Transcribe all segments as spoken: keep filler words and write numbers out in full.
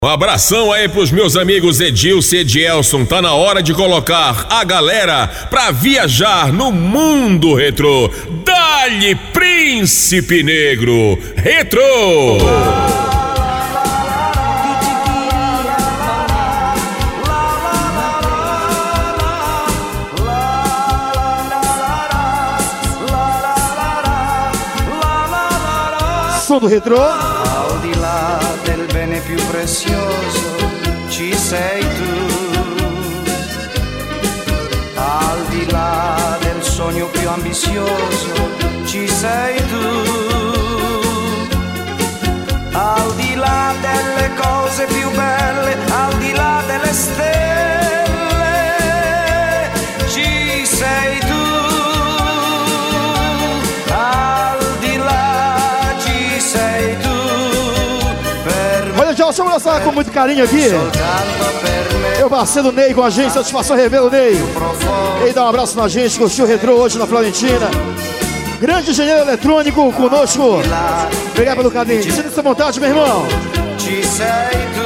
Um abração aí pros meus amigos Edilson e Edielson. Tá na hora de colocar a galera pra viajar no mundo retrô. Dá-lhe Príncipe Negro Retrô. Som do retrô. Al di là del bene più prezioso ci sei tu. Al di là del sogno più ambizioso ci sei tu. Al di là delle cose più belle, al di là delle stelle ci sei tu. Deixa eu lançar com muito carinho aqui. Meu parceiro Ney com a gente, satisfação revelo, Ney. Ney, dá um abraço na gente, curtiu o retrô hoje na Florentina. Grande engenheiro eletrônico conosco. Obrigado pelo carinho. Sinta essa vontade, meu irmão. Ci sei tu.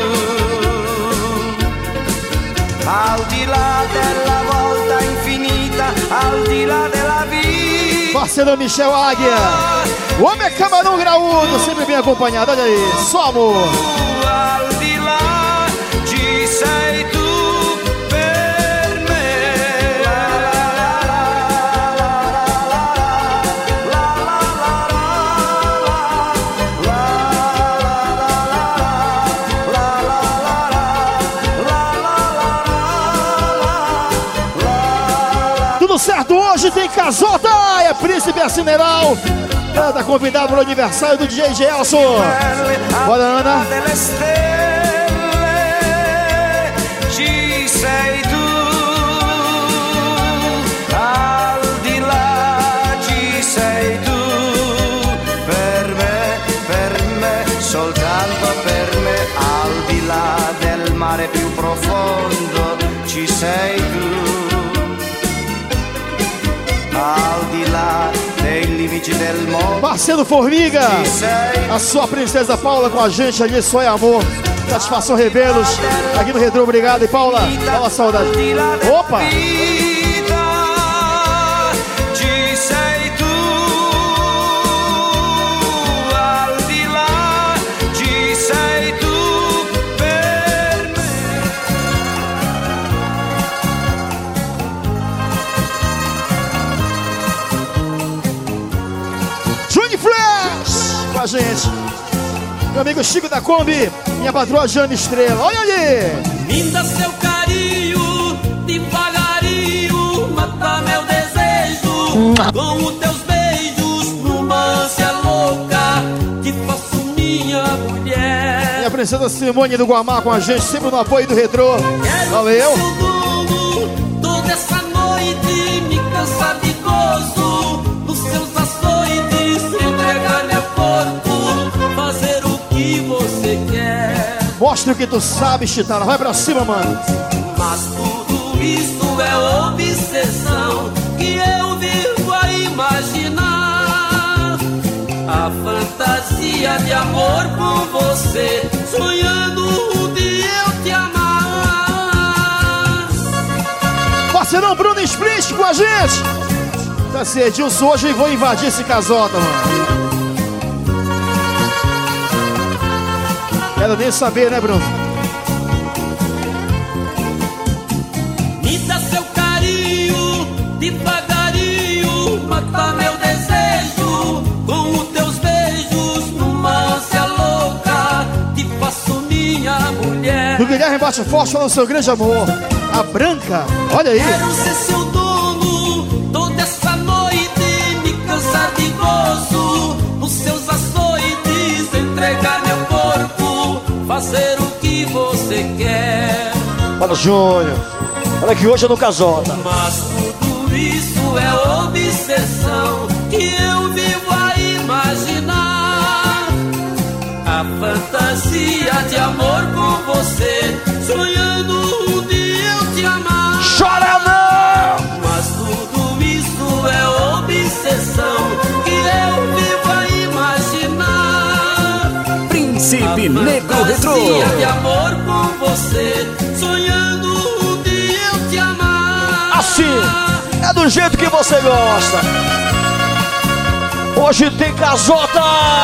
Al di là della volta infinita, al di là della vita. Parceiro Michel Águia. O homem é camarão graúdo, sempre bem acompanhado. Olha aí, só amor. Al di là ci sei tu per me. Tudo certo hoje, tem casota, é Príncipe Acineral. Ela tá convidada para o aniversário do D J Gelson. Bora, Ana. Ci sei tu. Al di là ci sei tu. Per me, per me, soltanto per me. Al di là del mare più profondo ci sei tu. Al di là dei limiti del mondo. Parceiro Formiga, a sua princesa Paula com a gente ali, só é amor. Satisfação Revelos, aqui no Retrô, obrigado. E Paula, fala saudade. Opa! Ci sei tu. Al di là ci sei tu per me. Johnny Flash com a gente. Meu amigo Chico da Kombi, minha patroa Jane Estrela, olha ali! Me dá seu carinho, devagarinho, mata meu desejo. Com os teus beijos, numa ânsia louca, te faço minha mulher. Minha princesa Simone do Guamá com a gente, sempre no apoio do Retrô. Valeu! Quero dono, toda essa noite, me cansar de gozo, nos seus açoites, entregar meu corpo, fazer o que você quer. Mostra o que tu sabe, Chitara. Vai pra cima, mano. Mas tudo isso é obsessão que eu vivo a imaginar. A fantasia de amor com você, sonhando um dia eu te amar. Parceirão Bruno Split com a gente. Tá certo, Edilson, hoje eu vou invadir esse casota, mano. Quero nem saber, né, Bruno? Me dá seu carinho, devagarinho, mata meu desejo. Com os teus beijos, numa ânsia louca, te faço minha mulher. Do Guilherme Bate Forte falando seu grande amor. A Branca, olha aí. Quero ser seu dono, toda essa noite, me cansar de gozo, nos seus açoites, entregar meu corpo, fazer o que você quer. Fala, Júnior. Olha que hoje é no casota. Mas tudo isso é obsessão que eu vivo a imaginar. A fantasia de amor com você, sonhando um dia eu te amar. Chora não! Mas tudo isso é obsessão que eu vivo a imaginar. Príncipe Negro Retrô. De amor com você, sonhando um dia eu te amar. Assim, é do jeito que você gosta. Hoje tem casota.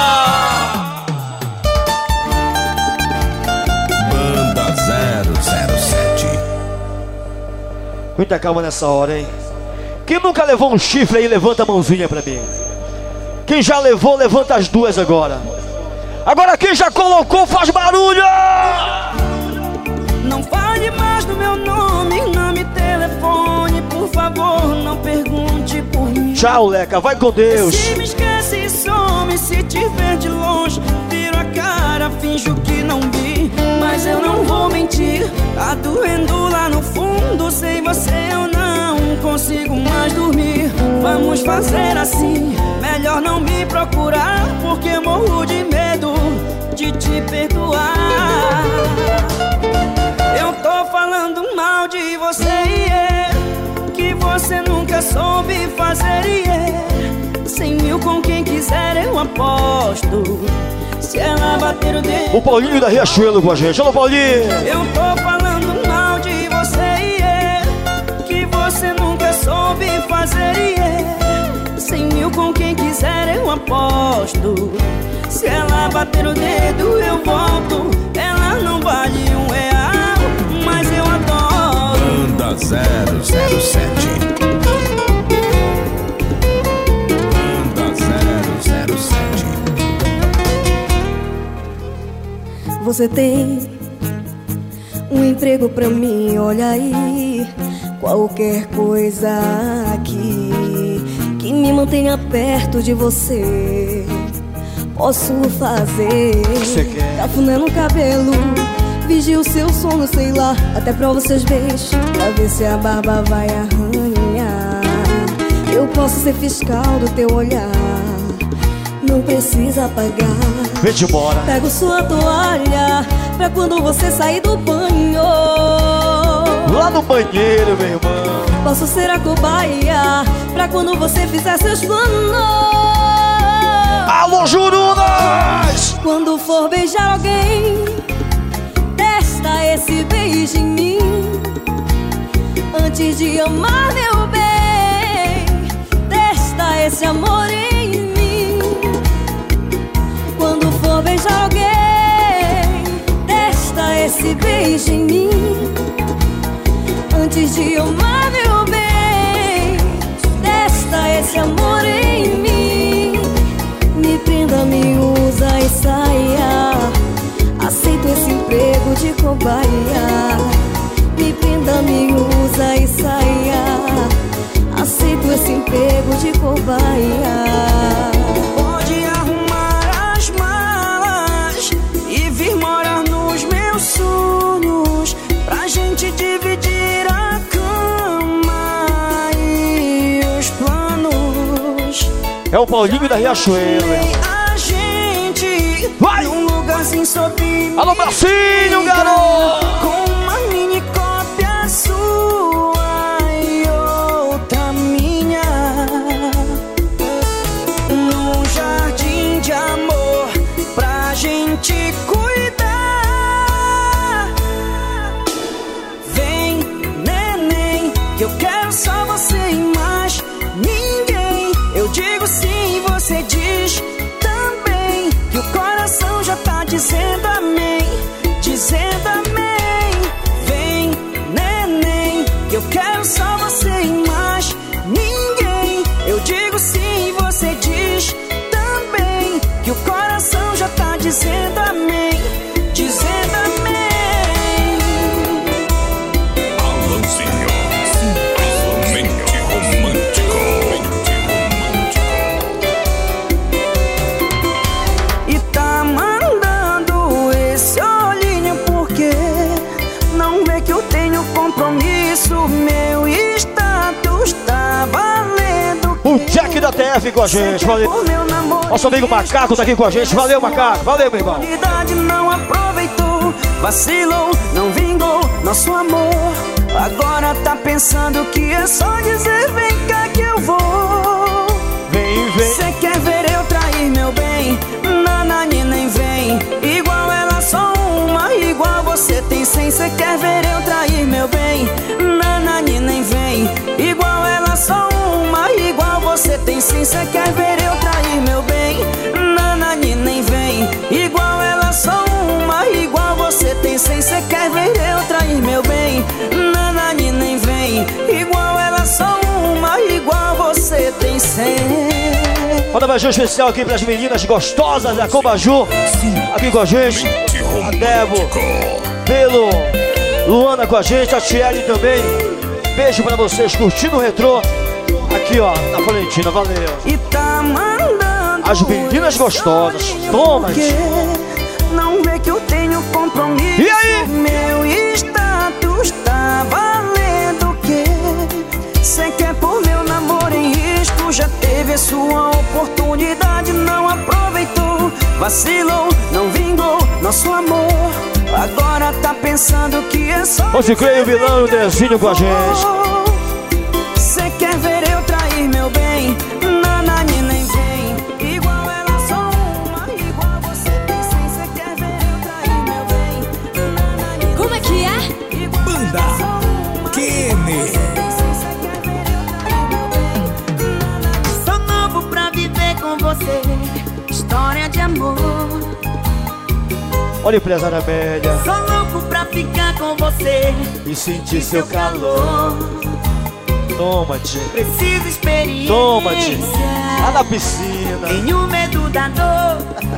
Banda zero zero sete. Muita calma nessa hora, hein? Quem nunca levou um chifre aí, levanta a mãozinha pra mim. Quem já levou, levanta as duas agora. Agora quem já colocou, faz barulho! Não fale mais do meu nome, não me telefone, por favor, não pergunte por mim. Tchau, Leca, vai com Deus. Se me esquece e some, se te ver de longe, viro a cara, finjo que não vi. Mas eu não vou mentir, tá doendo lá no fundo, sem você eu não consigo mais dormir. Vamos fazer assim, melhor não me procurar, porque morro de medo de te perdoar. Eu tô falando mal de você, yeah, que você nunca soube fazer, yeah. Cem mil com quem quiser eu aposto, se ela bater o dedo. O Paulinho da Riachuelo com a gente. Alô, Paulinho! Eu tô falando mal de você, yeah, que você nunca soube fazer, yeah. Cem mil com quem quiser eu aposto, se ela bater o dedo eu volto. Ela não vale um real, mas eu adoro. Banda zero zero sete. Banda zero zero sete. Você tem um emprego pra mim, olha aí. Qualquer coisa aqui que me mantenha perto de você, posso fazer. Você quer? Cafuné no cabelo, vigio o seu sono, sei lá, até prova seus beijos, pra ver se a barba vai arranhar. Eu posso ser fiscal do teu olhar, não precisa pagar. Vem de embora. Pego sua toalha pra quando você sair do banho. Lá no banheiro, meu irmão. Posso ser a cobaia pra quando você fizer seus planos. Alô, Jurunas! Quando for beijar alguém, testa esse beijo em mim, antes de amar, meu bem. Testa esse amor em mim. Quando for beijar alguém, testa esse beijo em mim, antes de amar, meu bem. Testa esse amor em mim. Me prenda, me usa e saia, aceito esse emprego de cobaia. Me prenda, me usa e saia, aceito esse emprego de cobaia. Pode arrumar as malas e vir morar nos meus sonhos, pra gente dividir a cama e os planos. É o Paulinho da Riachuelo. A gente vai num lugarzinho sob. Alô, bracinho, garoto! Com uma mini cópia sua e outra minha, num jardim de amor pra gente cuidar. Vem, neném, que eu quero só você e mais ninguém. Eu digo sim, você diz também, que o coração já tá dizendo amém, dizendo amém. Vem, neném, que eu quero só você e mais ninguém. Eu digo sim, você diz também, que o coração já tá dizendo amém, dizendo amém. Alanzinho, mente romântico. E tá mandando esse olhinho porque não vê que eu tenho compromisso. Meu status tá valendo. O Jack da T F com a gente, valeu. Nosso amigo Macaco tá aqui com a gente, valeu, Macaco, valeu, meu irmão. A idade não aproveitou, vacilou, não vingou nosso amor. Agora tá pensando que é só dizer vem cá que eu vou. Vem, vem. Cê quer ver eu trair meu bem? Nanani nem vem, igual ela só um Manda um beijão especial aqui para as meninas gostosas da Cobaju. Aqui com a gente. A Debo, Pelo, Luana com a gente, a Thierry também. Beijo pra vocês, curtindo o retrô. Aqui ó, na Valentina, valeu. E tá mandando as meninas gostosas, toma. Não vê que eu tenho compromisso. E aí? Meu status tá valendo o quê? Cê quer pôr meu namoro em risco? Já teve a sua oportunidade, não aproveitou. Vacilou, não vingou nosso amor. Agora tá pensando que é só. Hoje creio o vilão e o Dezinho com a gente. Cê quer ver eu trair meu bem? Nanani nem vem. Igual ela só uma, igual você tem cem. Cê quer ver eu trair meu bem? Nanani. Como é que é? Banda Kenny. Sou novo pra viver com você. História de amor. Olha, empresária média. Sou louco pra ficar com você e sentir seu calor. Toma-te. Preciso experiência. Toma-te. Lá na piscina. Tenho medo da dor.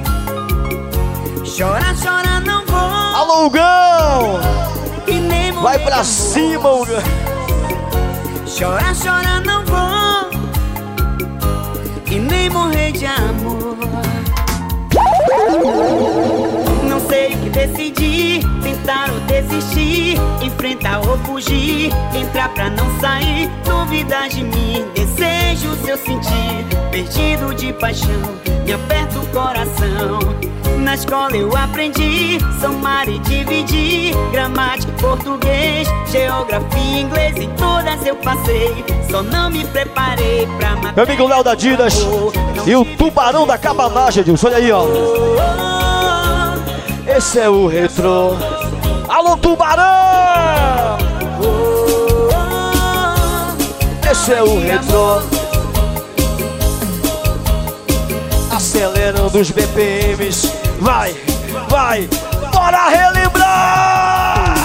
Chora, chora, não vou. Alô, Hugão! E nem vai pra cima, Hugão. Chora, chora, não vou. E nem morrer de amor. Não sei o que decidir, tentar ou desistir, enfrentar ou fugir, entrar pra não sair, duvidar de mim, desejo seu sentir, perdido de paixão, me aperta o coração. Na escola eu aprendi, somar e dividir, gramática, português, geografia, inglês e todas eu passei, só não me preparei pra matar. Meu amigo Léo da Didas e o Tubarão da Cabanagem, Edilson, olha aí, ó. Esse é o retrô. Alô, Tubarão! Esse é o retrô. Acelerando os B P Ms. Vai, vai, bora relembrar!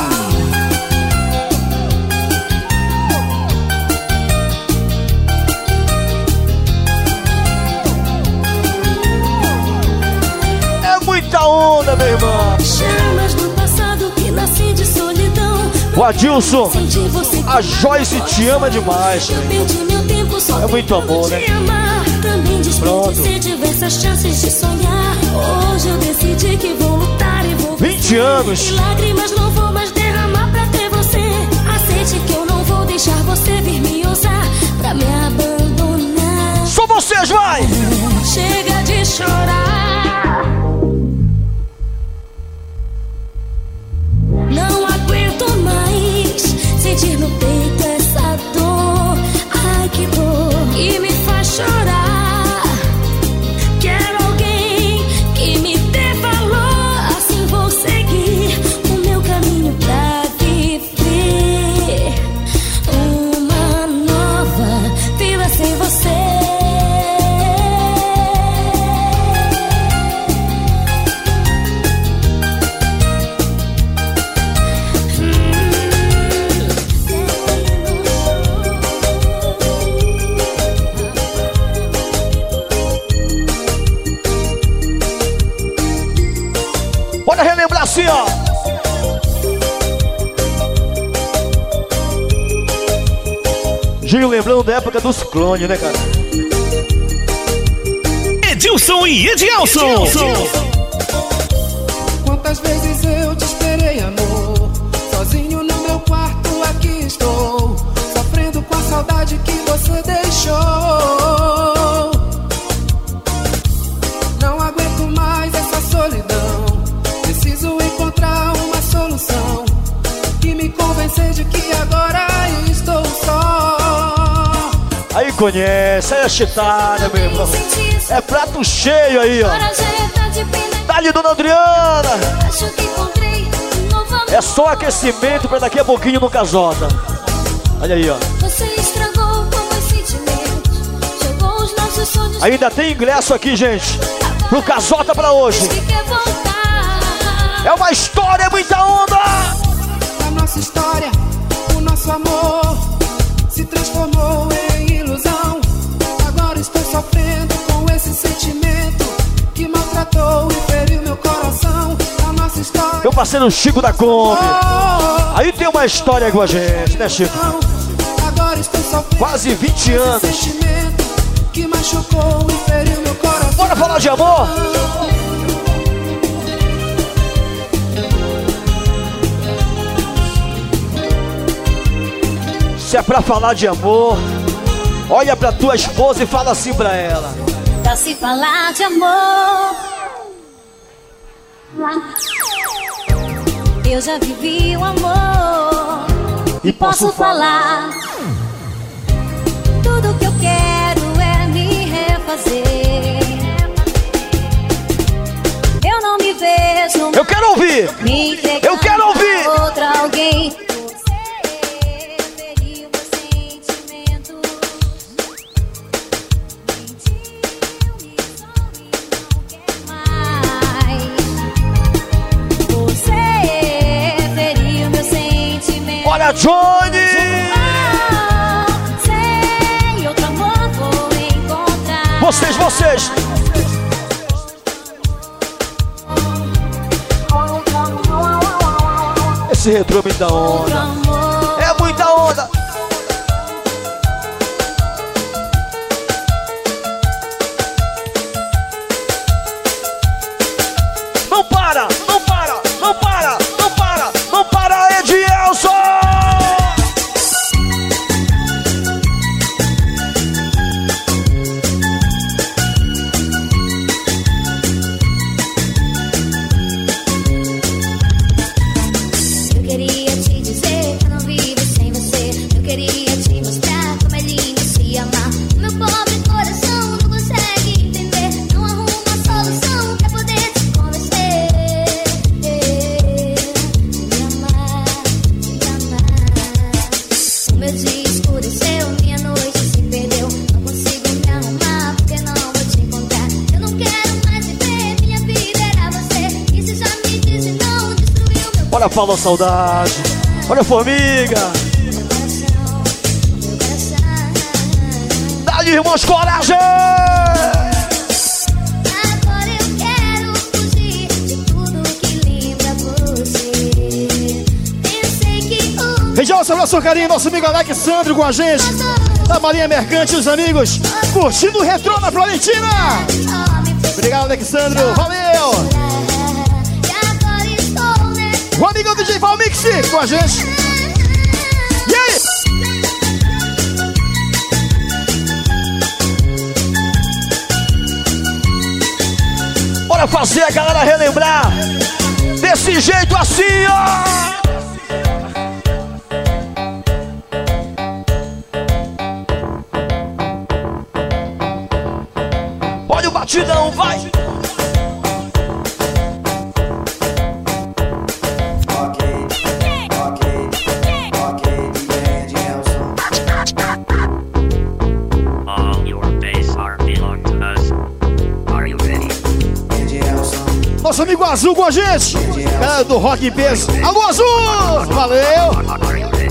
É muita onda, meu irmão. Chamas do passado que nasci de solidão. O Adilson, a Joyce te ama demais. Eu perdi meu tempo só é muito amor, né? Também desperdicei diversas chances de sonhar. Hoje eu decidi que vou lutar e vou vinte anos. E lágrimas não vou mais derramar pra ter você. Aceite que eu não vou deixar você vir me usar pra me abandonar. Só vocês, vai! Chega de chorar. Não aguento mais sentir no peito essa dor. Ai, que dor que me faz chorar. Quero alguém que me dê valor. Assim vou seguir o meu caminho pra viver uma nova vida sem você. Bora relembrar assim, ó. Gil lembrando da época do ciclone, né, cara? Edilson e Edielson. Quantas vezes eu te esperei, amor? Sozinho no meu quarto aqui estou, sofrendo com a saudade que você deixou. Não aguento mais essa solidão. Preciso encontrar uma solução que me convencer de que agora estou só. Aí conhece, aí é chitada, meu irmão. É prato cheio aí, ó. Dali, dona Adriana. É só aquecimento pra daqui a pouquinho no Casota. Olha aí, ó. Você estragou com meus sentimentos, jogou os nossos sonhos. Ainda tem ingresso aqui, gente, pro Casota pra hoje. É uma história, é muita onda. A nossa história, o nosso amor se transformou em ilusão. Agora estou sofrendo com esse parceiro Chico da Kombi. Aí tem uma história com a gente, né, Chico? Agora estou sofrendo quase vinte anos. sentimento que machucou e feriu meu coração. Bora falar de amor? Se é pra falar de amor, olha pra tua esposa e fala assim pra ela. Pra se falar de amor, eu já vivi o amor e posso falar. Tudo que eu quero é me refazer. Eu não me vejo. Eu quero ouvir. Me entregando Eu quero ouvir. a outra alguém. Você feriu meus sentimentos. Mentiu, me zoou e não quer mais. Você feriu meus sentimentos. Olha, Johnny! Vocês, vocês! Esse retrô me dá onda. É muita onda. Não para, não para, não para, não para, não para, Edielson! Olha, falou saudade. Olha a formiga. Dá-lhe, irmãos, coragem. Agora eu quero fugir de tudo que lembra você. Pensei que o Região, seu nosso carinho, nosso amigo Alexandre com a gente. Da Marinha Mercante, os amigos. Curtindo o retrô na Florentina. Obrigado, Alexandre. Valeu. O amigo D J Valmix com a gente. E aí? Bora fazer a galera relembrar desse jeito assim, ó. Olha o batidão, vai. Nosso amigo Azul com a gente. Galera do Rock Peso. Alô, Azul! Valeu!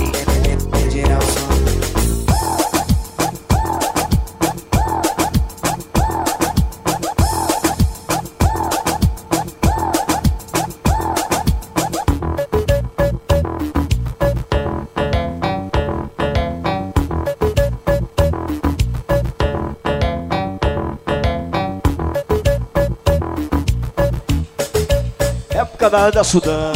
Época da da Sudã.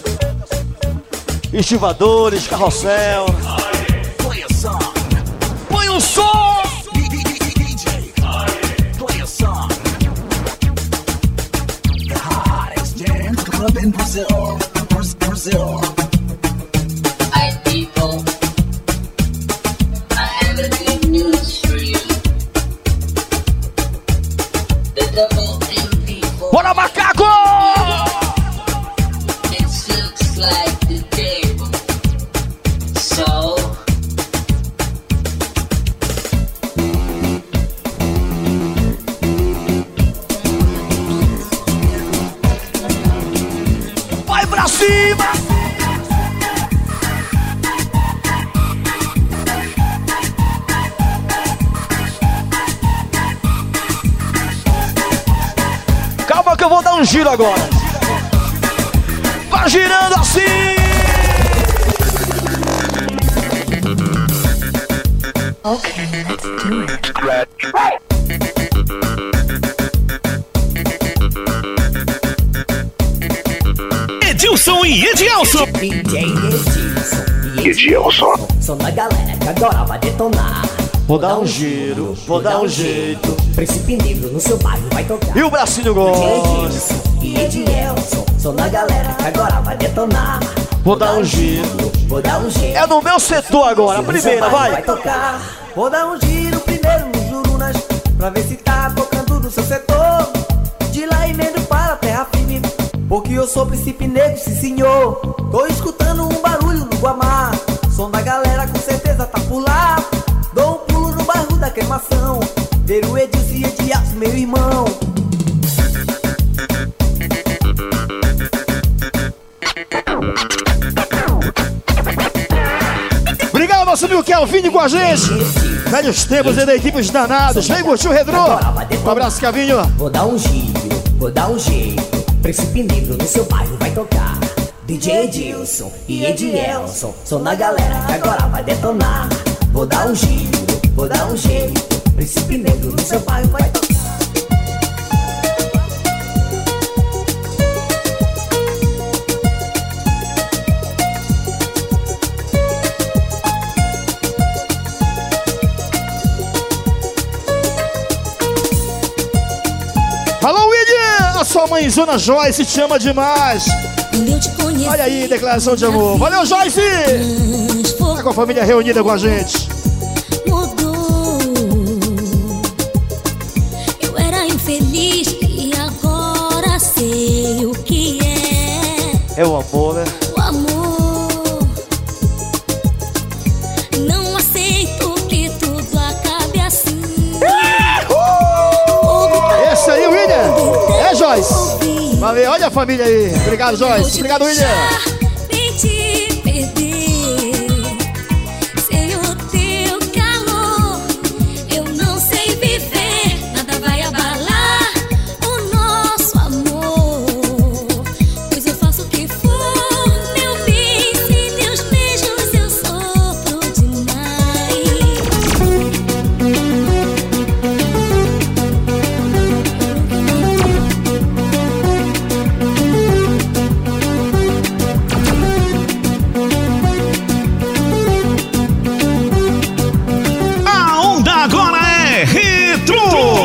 Estivadores, carrossel. Põe o som. Põe o som. Põe o som. The hottest dance club in Brazil. Brazil. Hi people. I have a good news for you. The double M people. Bora, macaco! Like the table. So vai pra cima! Calma que eu vou dar um giro agora. Bora girando assim. Okay, let's do it. Edilson e Edielson. D J Edilson e Edielson. São da galera que agora vai detonar. Vou dar um giro, vou dar um jeito. Príncipe Negro no seu bairro vai tocar. E o bracinho gosta. Edilson e Edielson. São da galera que agora vai detonar. Vou dar um giro, vou dar um giro. É no meu setor agora, a primeira, vai. Vai tocar. Vou dar um giro primeiro nos Jurunas, pra ver se tá tocando no seu setor. De lá emendo para a terra firme, porque eu sou Príncipe Negro, sim senhor. Tô escutando um barulho no Guamá. Som da galera com certeza tá por lá. Dou um pulo no bairro da Queimação, ver o Edilson e Edielson, meu irmão. Obrigado, nosso amigo Kelvin com a gente. Velhos tempos e da equipes danados. Vem curtir o Redro. Um abraço, Kelvinho. Vou dar um giro, vou dar um jeito. Príncipe Negro no seu bairro vai tocar. D J Edilson e Edielson. Sou na galera que agora vai detonar. Vou dar um giro, vou dar um jeito. Príncipe Negro no seu bairro vai tocar. Alô, William! A sua mãezona Joyce te ama demais. Olha aí, declaração de amor. Valeu, Joyce! Tá com a família reunida com a gente. Mudou. Eu era infeliz e agora sei o que é. É o amor, né? O amor. Não aceito que tudo acabe assim. Esse aí, William! É, Joyce! Valeu, olha a família aí. Obrigado, Joyce. Obrigado, William. Nem te perder. Sem o teu calor, eu não sei viver. Nada vai abalar o nosso amor. Pois eu faço o que for, meu bem. Sem teus beijos eu sofro demais. A onda agora é Retro.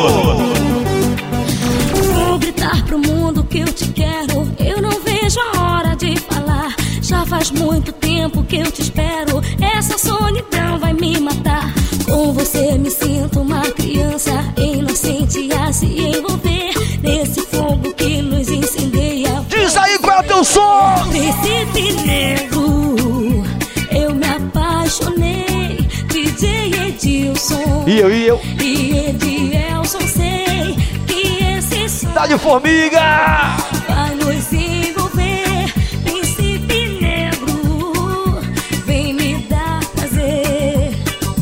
Vou gritar pro mundo que eu te quero. Eu não vejo a hora de falar. Já faz muito tempo que eu te espero. Essa solidão vai me matar. Com você me sinto uma criança inocente a se envolver nesse fogo que nos incendeia. Diz aí qual é o teu som! Príncipe Negro, eu me apaixonei. D J Edilson E eu, e eu. e Edielson, sei que esse som Tá de formiga! vai nos envolver. Príncipe Negro, vem me dar prazer.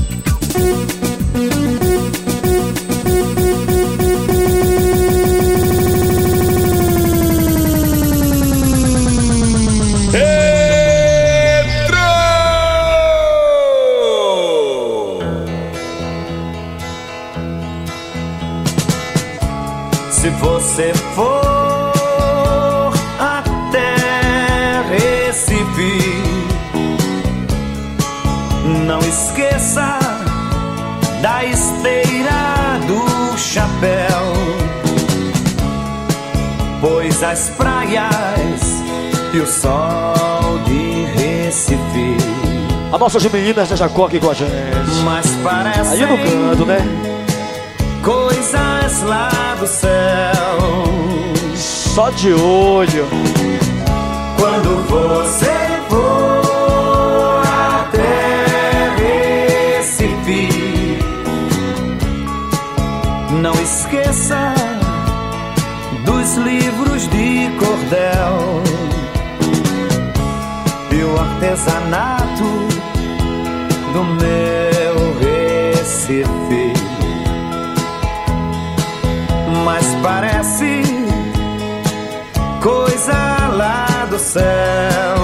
Se você for até Recife, não esqueça da esteira do chapéu, pois as praias e o sol de Recife, A nossa de meninas da Jacó aqui com a gente. mas parecem Aí no canto, né? coisas lá do céu. Só de olho. Quando você for até Recife, não esqueça dos livros de cordel e o artesanato do meu Recife. Mas parece coisa lá do do céu.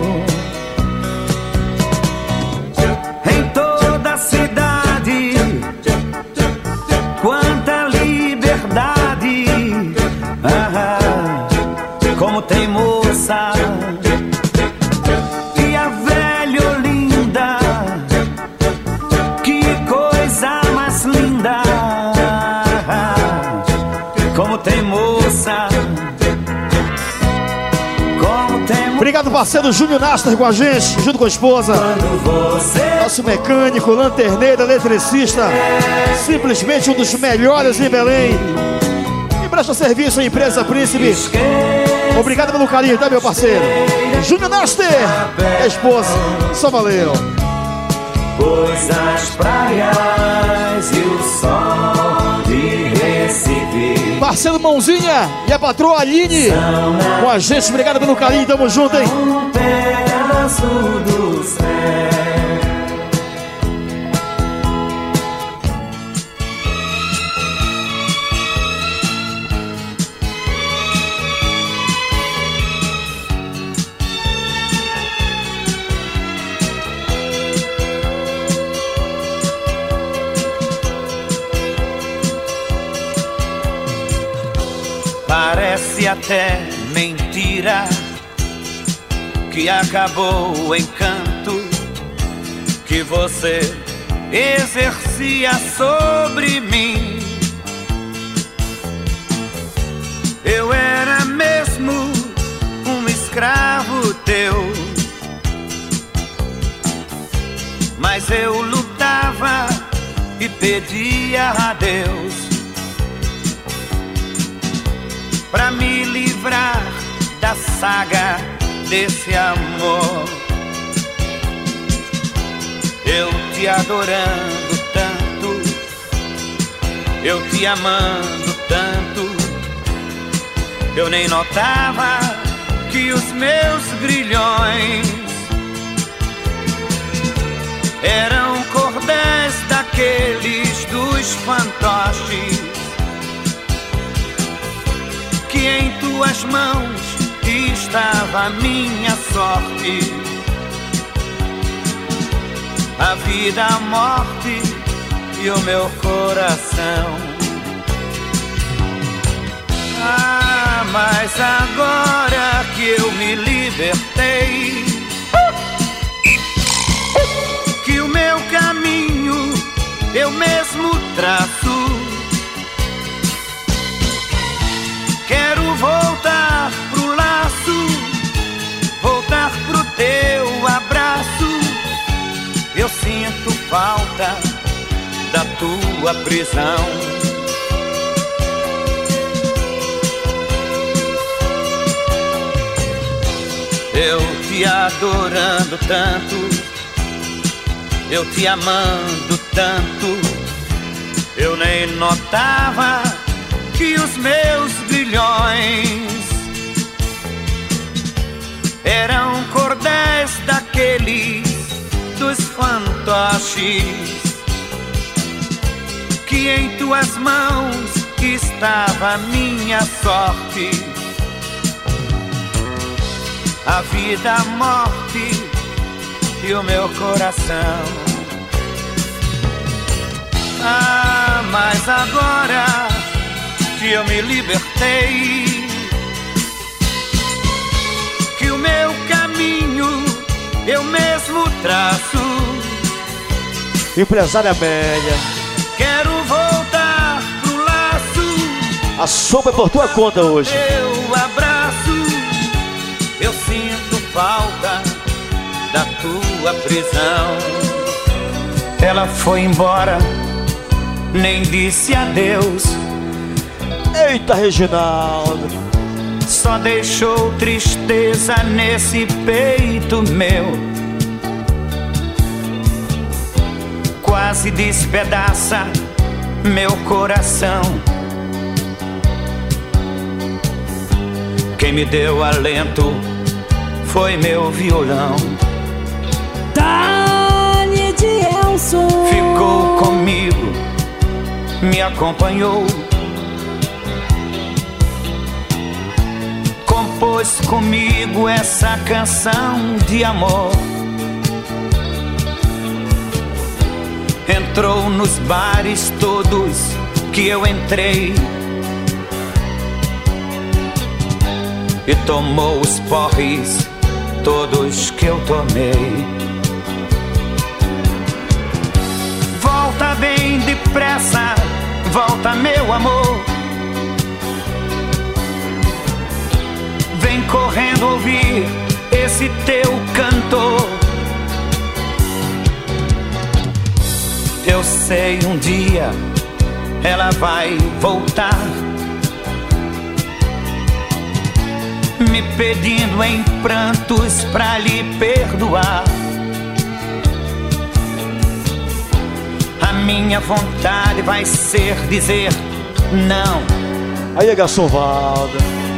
Em toda a cidade, quanta liberdade. Ah, como tem moça e a velha Olinda, que coisa mais linda. Como tem moça, como tem moça. Obrigado, parceiro Júnior Nastar com a gente, junto com a esposa. Nosso mecânico, lanterneiro, eletricista, simplesmente um dos melhores em Belém. E presta serviço à empresa Príncipe. Obrigado pelo carinho, tá, meu parceiro? Júnior Nastar, a esposa, só valeu. Pois as praias e o sol de Recife, parceiro Mãozinha e a patroa Aline com a gente, obrigado pelo carinho, tamo junto, hein? um pedaço do céu. Parece até mentira que acabou o encanto que você exercia sobre mim. Eu era mesmo um escravo teu, mas eu lutava e pedia a Deus pra me livrar da saga desse amor. Eu te adorando tanto, eu te amando tanto, eu nem notava que os meus grilhões eram cordéis daqueles dos fantoches, que em tuas mãos estava a minha sorte, a vida, a morte e o meu coração. Ah, mas agora que eu me libertei, que o meu caminho eu mesmo traço, quero voltar pro laço, voltar pro teu abraço. Eu sinto falta da tua prisão. Eu te adorando tanto, eu te amando tanto, eu nem notava que os meus grilhões eram cordéis daqueles dos fantoches, que em tuas mãos estava a minha sorte, a vida, a morte e o meu coração. Ah, mas agora que eu me libertei, que o meu caminho eu mesmo traço, empresária Amélia, quero voltar pro laço, a sopa é por tua conta hoje. Teu abraço, eu sinto falta da tua prisão. Ela foi embora, nem disse adeus. Eita, Reginaldo, só deixou tristeza nesse peito meu, quase despedaça meu coração. Quem me deu alento foi meu violão. Dali Edilson ficou comigo, acompanhou, compôs comigo essa canção de amor. Entrou nos bares todos que eu entrei e tomou os porres todos que eu tomei. Volta bem depressa, volta meu amor. Vem correndo ouvir esse teu cantor. Eu sei um dia ela vai voltar, me pedindo em prantos pra lhe perdoar. A minha vontade vai ser dizer não. Aí, garçom Valda.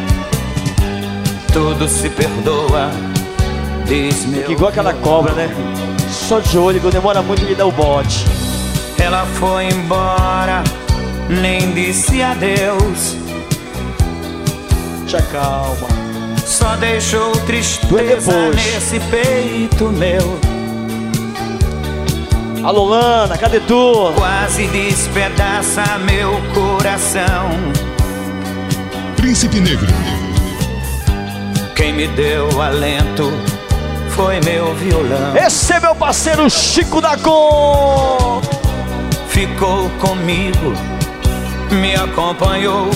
Tudo se perdoa, diz meu. Que igual aquela cobra, né? Só de olho, que demora muito ele dá o bote. Ela foi embora, nem disse adeus. Já calma. Só deixou tristeza nesse peito meu. Alô, Lana, cadê tu? Quase despedaça meu coração. Príncipe Negro. Quem me deu alento foi meu violão. Esse é meu parceiro Chico da Cor. Ficou comigo, me acompanhou,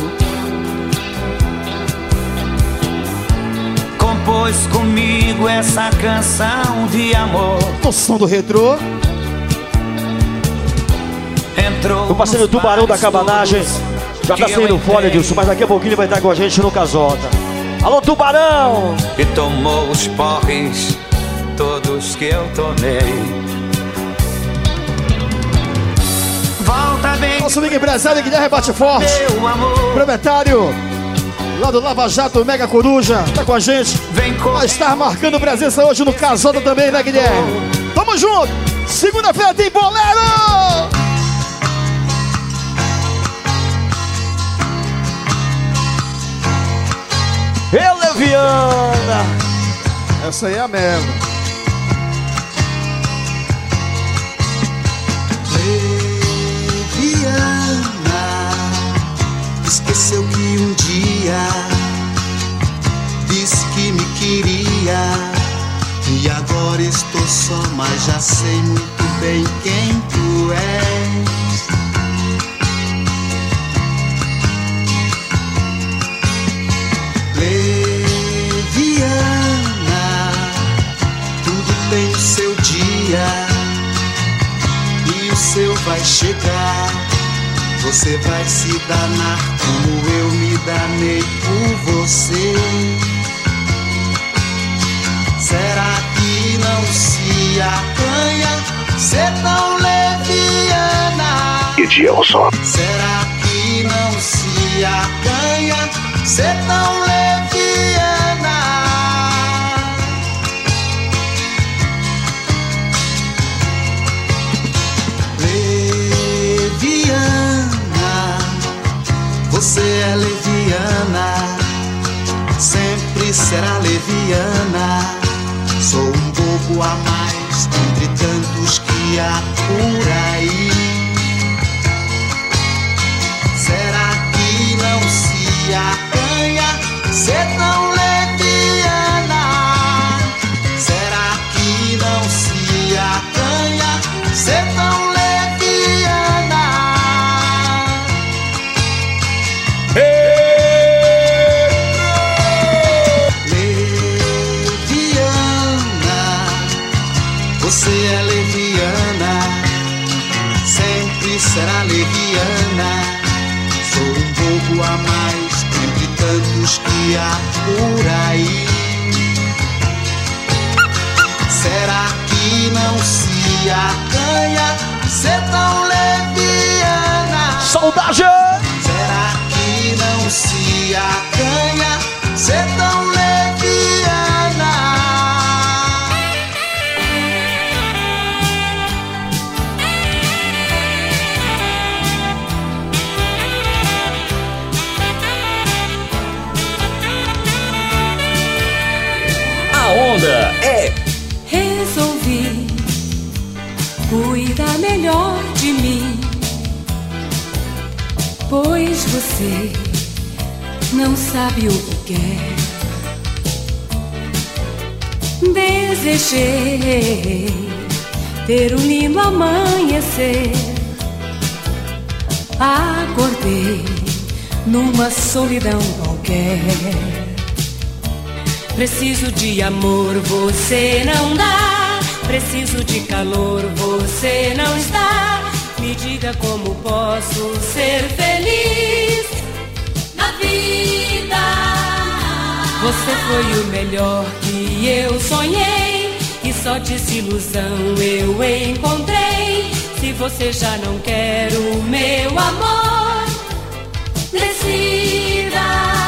compôs comigo essa canção de amor. No som do retrô. Entrou o parceiro Tubarão da Cabanagem. Já tá saindo fora, Edilson, mas daqui a pouquinho ele vai estar com a gente no Casota. Alô, Tubarão! E tomou os porres todos que eu tomei. Volta bem. Nosso amigo empresário Guilherme Bate Forte, proprietário lá do Lava Jato Mega Coruja, tá com a gente. Vem vai estar marcando presença hoje no Casota também, né, Guilherme? Tamo junto! Segunda-feira tem bolero! Eu, Leviana! Essa aí é a mesma. Esqueceu que um dia disse que me queria, e agora estou só, mas já sei muito bem quem tu és. Leviana, tudo tem o seu dia e o seu vai chegar. Você vai se danar como eu me danei por você. Será que não se acanha ser tão leviana? Edilson. Será que não se acanha ser tão leviana? Você é leviana, sempre será leviana. Sou um bobo a mais entre tantos que há por aí. Será que não se acanha ser tão leviana? Será que não se acanha ser tão leviana? Você é leviana, sempre será leviana. Sou um bobo a mais entre tantos que há por aí. Será que não se acanha ser tão leviana? Saudade! Será que não se acanha ser tão leviana? pois você não sabe o que quer. Desejei ter um lindo amanhecer. Acordei numa solidão qualquer. Preciso de amor, você não dá. Preciso de calor, você não está. Me diga como posso ser feliz na vida. Você foi o melhor que eu sonhei, e só desilusão eu encontrei. Se você já não quer o meu amor, decida.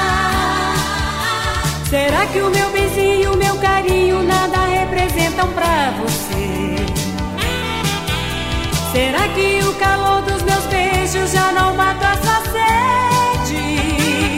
Será que o meu benzinho, o meu carinho nada representam pra você? Será que o calor dos meus beijos já não mata a sua sede?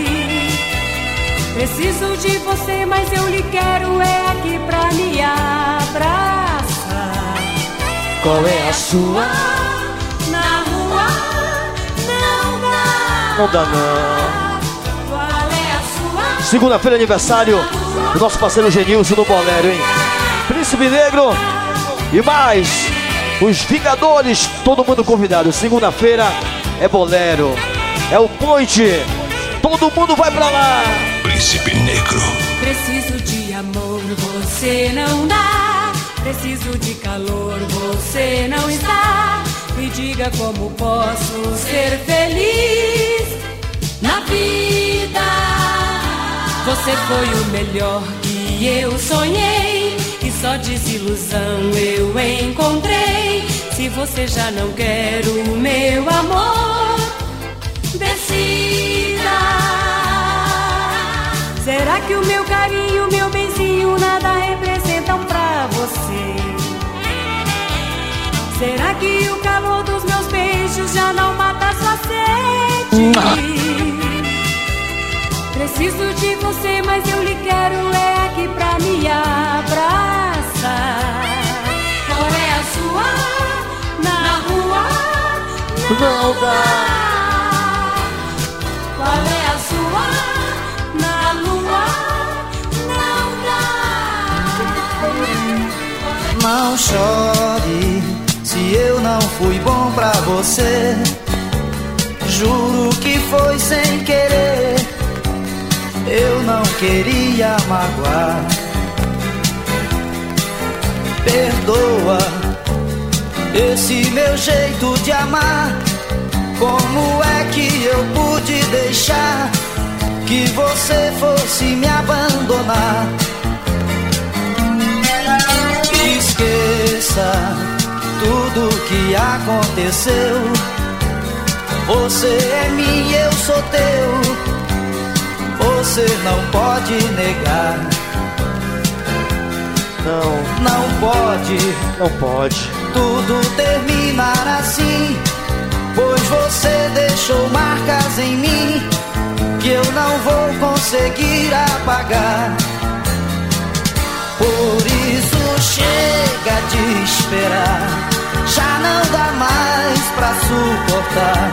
Preciso de você, mas eu lhe quero é aqui pra me abraçar. Qual é a sua? Na rua não dá. Não dá não. Qual é a sua? Segunda-feira, aniversário do nosso parceiro Genilson do Bolero, hein? Príncipe Negro e mais os Vingadores, todo mundo convidado. Segunda-feira é Bolero, é o Ponte, todo mundo vai pra lá. Príncipe Negro. Preciso de amor, você não dá. Preciso de calor, você não está. Me diga como posso ser feliz na vida. Você foi o melhor que eu sonhei, e só desilusão eu encontrei. Se você já não quer o meu amor, decida. Será que o meu carinho, o meu benzinho nada representam pra você? Será que o calor dos meus beijos já não mata a sua sede? Preciso de você, mas eu lhe quero é aqui pra me abraçar. Qual é a sua? Na rua não dá. Qual é a sua? Na lua não dá. Não chore se eu não fui bom pra você. Juro que foi sem querer. Eu não queria magoar. Perdoa esse meu jeito de amar. Como é que eu pude deixar que você fosse me abandonar? Esqueça tudo que aconteceu. Você é minha, eu sou teu. Você não pode negar. Não, não pode, não pode tudo terminar assim, pois você deixou marcas em mim que eu não vou conseguir apagar. Por isso chega de esperar, já não dá mais pra suportar.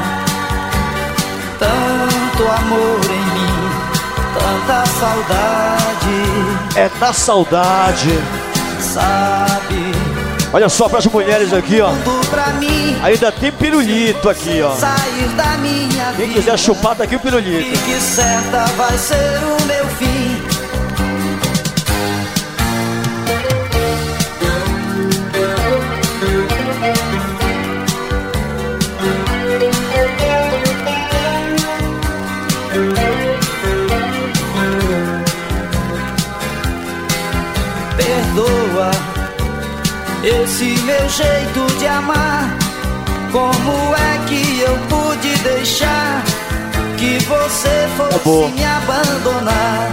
Tanto amor em mim, tanta saudade. É da saudade. Sabe? Olha só para as mulheres aqui, ó. Pra mim, ainda tem pirulito aqui, ó. Sair da minha Quem vida, quiser chupar, tá aqui o pirulito. e que certa vai ser o meu fim. Perdoa esse meu jeito de amar. Como é que eu pude deixar que você fosse Acabou. me abandonar?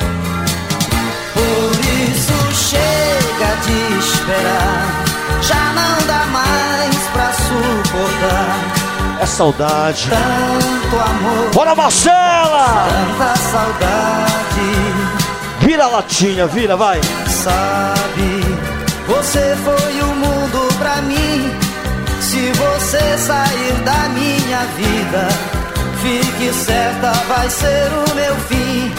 Por isso chega de esperar, já não dá mais pra suportar. É saudade. Tanto amor, Bora, Marcela! tanta saudade. Vira a latinha, vira, vai. Sabe, você foi o mundo pra mim. Se você sair da minha vida, fique certa, vai ser o meu fim.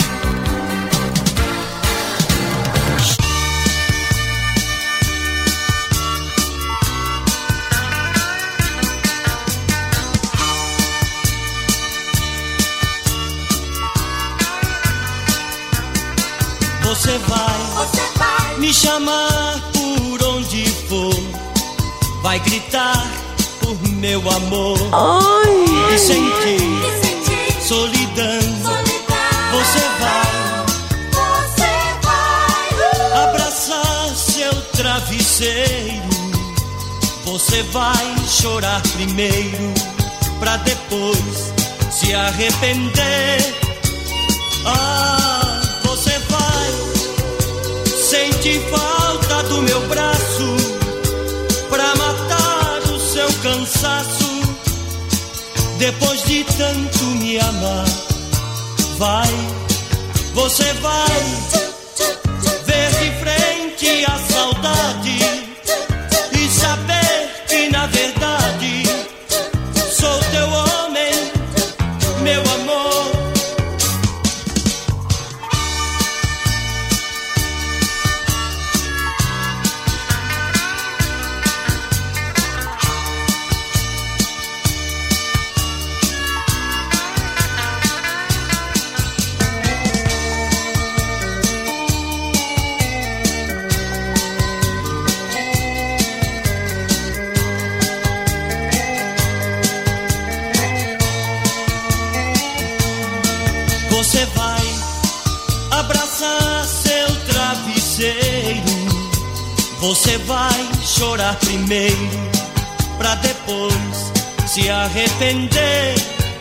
Você vai, Você vai me chamar por onde for, vai gritar por meu amor. Ai. E sentir, E sentir solidão. solidão. Você vai, Você vai uh. abraçar seu travesseiro. Você vai chorar primeiro, pra depois se arrepender. Ah, você vai sentir falta do meu braço, pra matar o seu cansaço. Depois de tanto me amar, vai, você vai ver de frente a saudade e saber que na verdade sou teu homem, meu amor. Você vai abraçar seu travesseiro. Você vai chorar primeiro, pra depois se arrepender.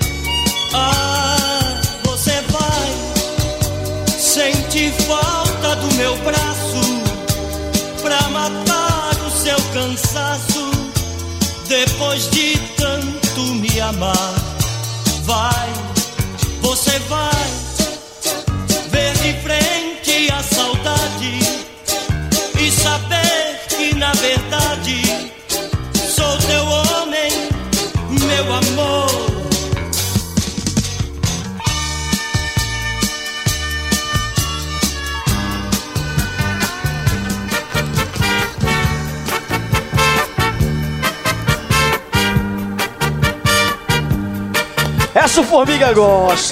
Ah, você vai sentir falta do meu braço, pra matar o seu cansaço. Depois de tanto me amar, vai, você vai ver de frente a saudade e saber que na verdade sou teu homem, meu amor. Essa formiga gosta.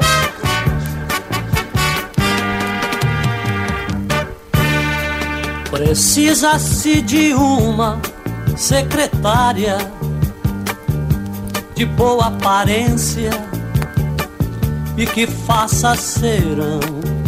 Precisa-se de uma secretária de boa aparência e que faça serão,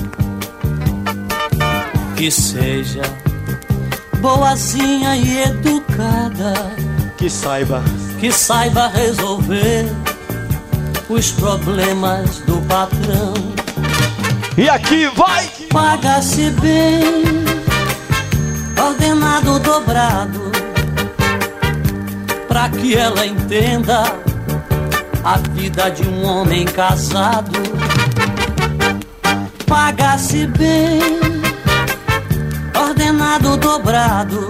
que seja boazinha e educada, que saiba, que saiba resolver os problemas do patrão. E aqui vai! Paga-se bem, ordenado dobrado, pra que ela entenda a vida de um homem casado. Paga-se bem, ordenado dobrado,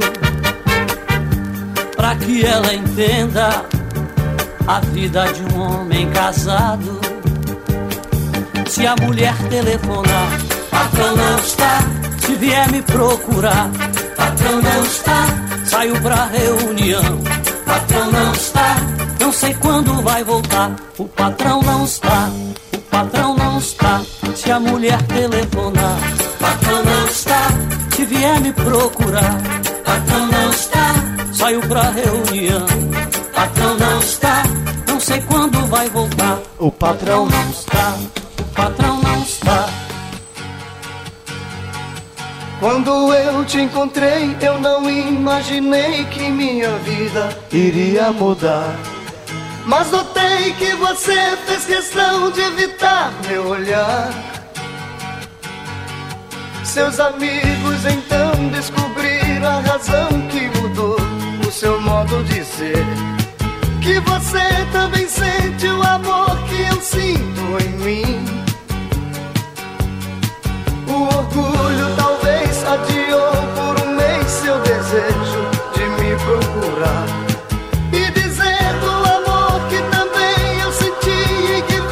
pra que ela entenda a vida de um homem casado. Se a mulher telefonar, patrão não está. Se vier me procurar, patrão não está. Saio pra reunião, patrão não está. Não sei quando vai voltar, o patrão não está. O patrão não está. Se a mulher telefonar, patrão não está. Se vier me procurar, patrão não está. Saio pra reunião, patrão não está. Não sei quando vai voltar, o patrão não está. O patrão não está. Quando eu te encontrei, eu não imaginei que minha vida iria mudar. Mas notei que você fez questão de evitar meu olhar. Seus amigos então descobriram a razão que mudou o seu modo de ser. Que você também sente o amor que eu sinto em mim. O orgulho talvez adiou por um mês seu desejo de me procurar e dizer do amor que também eu senti e que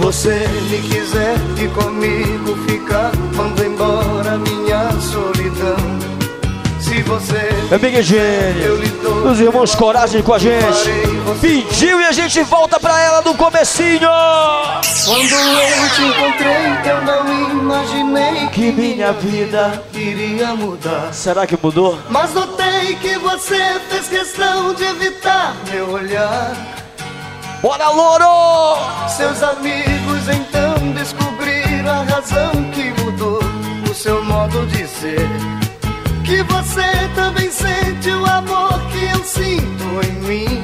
você me quiser e comigo ficar, mando embora minha solidão. Se você é Big Gene, os irmãos Coragem com a gente. Pediu e a gente volta pra ela no comecinho. Quando eu te encontrei, eu não imaginei que minha vida iria mudar. Será que mudou? Mas notei que você fez questão de evitar meu olhar. Bora, louro! Seus amigos então descobriram a razão que mudou o seu modo de ser. Que você também sente o amor que eu sinto em mim.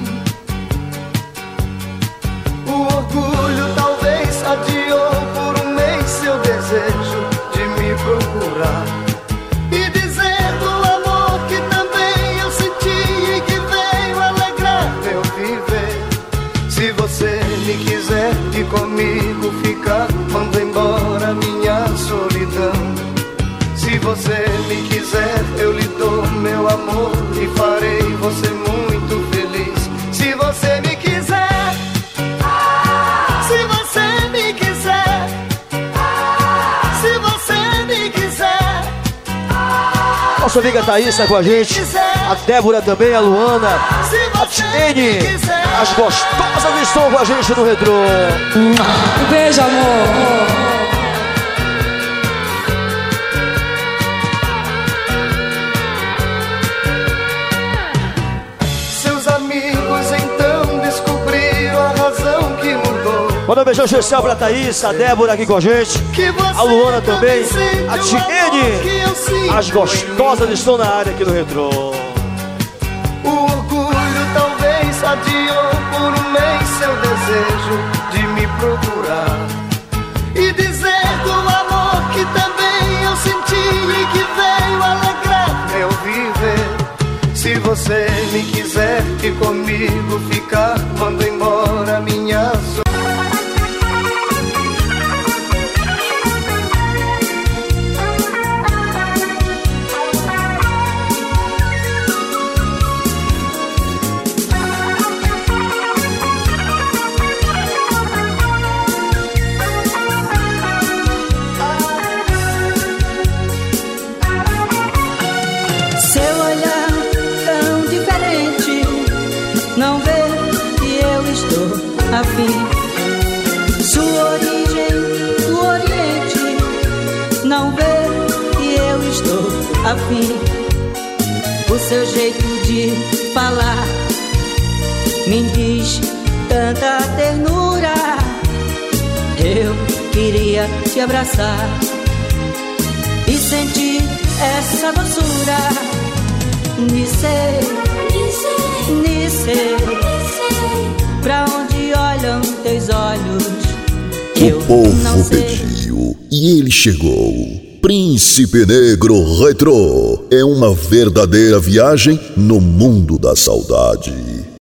O orgulho talvez adiou por um mês seu desejo de me procurar e dizer do amor que também eu senti e que veio alegrar meu viver. Se você me quiser e comigo ficar, mando embora minha solidão. Se você me quiser, eu lhe dou meu amor e farei você muito feliz. Se você me quiser, se você me quiser, se você me quiser. Nossa amiga Thaís tá com a gente, a Débora também, a Luana, a Tiene, as gostosas estão com a gente no Retrô. Um beijo, amor. Manda um beijão especial pra Thaís, a Débora aqui com a gente, a Luana também, a Tiene, as gostosas estão na área aqui no Retrô. O orgulho talvez adiou por um mês seu desejo de me procurar e dizer do amor que também eu senti e que veio alegrar meu viver. Se você me quiser e comigo ficar, mando embora minha solidão. Afim. Sua origem do Oriente não vê que eu estou afim. O seu jeito de falar me diz tanta ternura. Eu queria te abraçar e sentir essa doçura. Nice, Nice, pra onde olham teus olhos? O povo pediu e ele chegou. Príncipe Negro Retrô é uma verdadeira viagem no mundo da saudade.